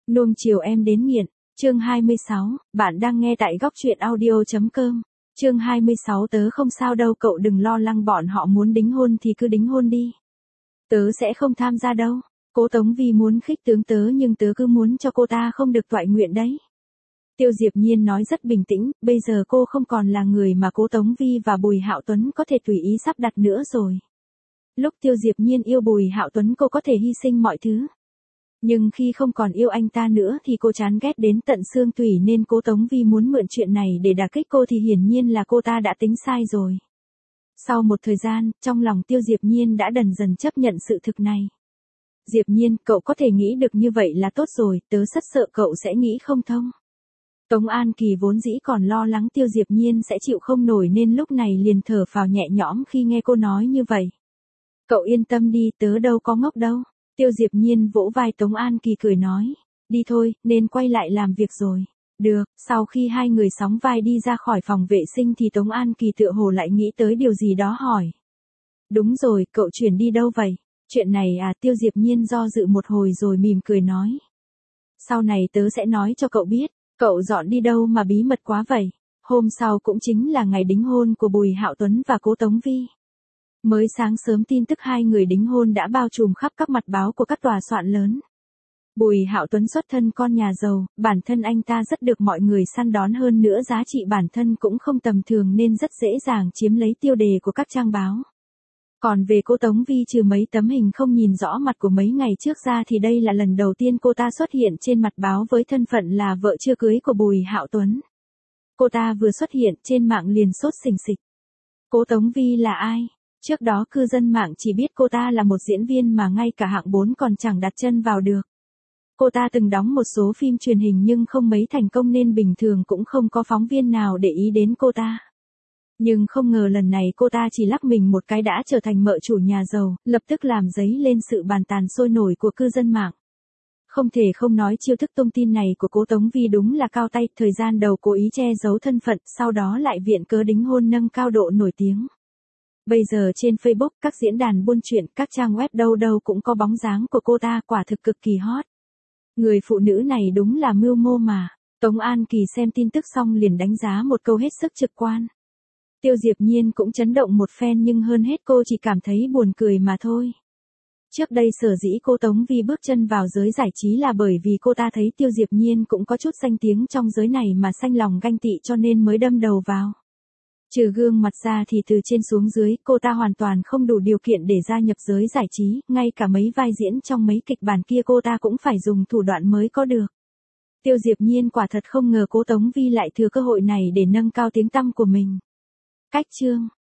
Nuông chiều em đến nghiện, chương 26, bạn đang nghe tại góc truyện audio.com. Chương 26 tớ không sao đâu cậu đừng lo lắng bọn họ muốn đính hôn thì cứ đính hôn đi. Tớ sẽ không tham gia đâu. Cố Tống Vi muốn khích tướng tớ nhưng tớ cứ muốn cho cô ta không được toại nguyện đấy. Tiêu Diệp Nhiên nói rất bình tĩnh, bây giờ cô không còn là người mà Cố Tống Vi và Bùi Hạo Tuấn có thể tùy ý sắp đặt nữa rồi. Lúc Tiêu Diệp Nhiên yêu Bùi Hạo Tuấn cô có thể hy sinh mọi thứ. Nhưng khi không còn yêu anh ta nữa thì cô chán ghét đến tận xương tủy nên Cố Tống Vi muốn mượn chuyện này để đả kích cô thì hiển nhiên là cô ta đã tính sai rồi. Sau một thời gian, trong lòng Tiêu Diệp Nhiên đã dần dần chấp nhận sự thực này. Diệp Nhiên, cậu có thể nghĩ được như vậy là tốt rồi, tớ rất sợ cậu sẽ nghĩ không thông. Tống An Kỳ vốn dĩ còn lo lắng Tiêu Diệp Nhiên sẽ chịu không nổi nên lúc này liền thở phào nhẹ nhõm khi nghe cô nói như vậy. Cậu yên tâm đi, tớ đâu có ngốc đâu. Tiêu Diệp Nhiên vỗ vai Tống An Kỳ cười nói. Đi thôi, nên quay lại làm việc rồi. Được, sau khi hai người sóng vai đi ra khỏi phòng vệ sinh thì Tống An Kỳ tựa hồ lại nghĩ tới điều gì đó hỏi. Đúng rồi, cậu chuyển đi đâu vậy? Chuyện này à, Tiêu Diệp Nhiên do dự một hồi rồi mỉm cười nói. Sau này tớ sẽ nói cho cậu biết, cậu dọn đi đâu mà bí mật quá vậy? Hôm sau cũng chính là ngày đính hôn của Bùi Hạo Tuấn và Cố Tống Vi. Mới sáng sớm tin tức hai người đính hôn đã bao trùm khắp các mặt báo của các tòa soạn lớn. Bùi Hạo Tuấn xuất thân con nhà giàu, bản thân anh ta rất được mọi người săn đón hơn nữa giá trị bản thân cũng không tầm thường nên rất dễ dàng chiếm lấy tiêu đề của các trang báo. Còn về Cố Tống Vi trừ mấy tấm hình không nhìn rõ mặt của mấy ngày trước ra thì đây là lần đầu tiên cô ta xuất hiện trên mặt báo với thân phận là vợ chưa cưới của Bùi Hạo Tuấn. Cô ta vừa xuất hiện trên mạng liền sốt sình sịch. Cố Tống Vi là ai? Trước đó cư dân mạng chỉ biết cô ta là một diễn viên mà ngay cả hạng 4 còn chẳng đặt chân vào được. Cô ta từng đóng một số phim truyền hình nhưng không mấy thành công nên bình thường cũng không có phóng viên nào để ý đến cô ta. Nhưng không ngờ lần này cô ta chỉ lắc mình một cái đã trở thành mợ chủ nhà giàu, lập tức làm dấy lên sự bàn tán sôi nổi của cư dân mạng. Không thể không nói chiêu thức tung tin này của Cố Tống Vi đúng là cao tay, thời gian đầu cố ý che giấu thân phận, sau đó lại viện cớ đính hôn nâng cao độ nổi tiếng. Bây giờ trên Facebook, các diễn đàn buôn chuyện, các trang web đâu đâu cũng có bóng dáng của cô ta, quả thực cực kỳ hot. Người phụ nữ này đúng là mưu mô mà. Tống An Kỳ xem tin tức xong liền đánh giá một câu hết sức trực quan. Tiêu Diệp Nhiên cũng chấn động một phen nhưng hơn hết cô chỉ cảm thấy buồn cười mà thôi. Trước đây sở dĩ cô Tống Vi bước chân vào giới giải trí là bởi vì cô ta thấy Tiêu Diệp Nhiên cũng có chút danh tiếng trong giới này mà sanh lòng ganh tị cho nên mới đâm đầu vào. Trừ gương mặt ra thì từ trên xuống dưới, cô ta hoàn toàn không đủ điều kiện để gia nhập giới giải trí, ngay cả mấy vai diễn trong mấy kịch bản kia cô ta cũng phải dùng thủ đoạn mới có được. Tiêu Diệp Nhiên quả thật không ngờ Cố Tống Vi lại thừa cơ hội này để nâng cao tiếng tăm của mình. Cách chương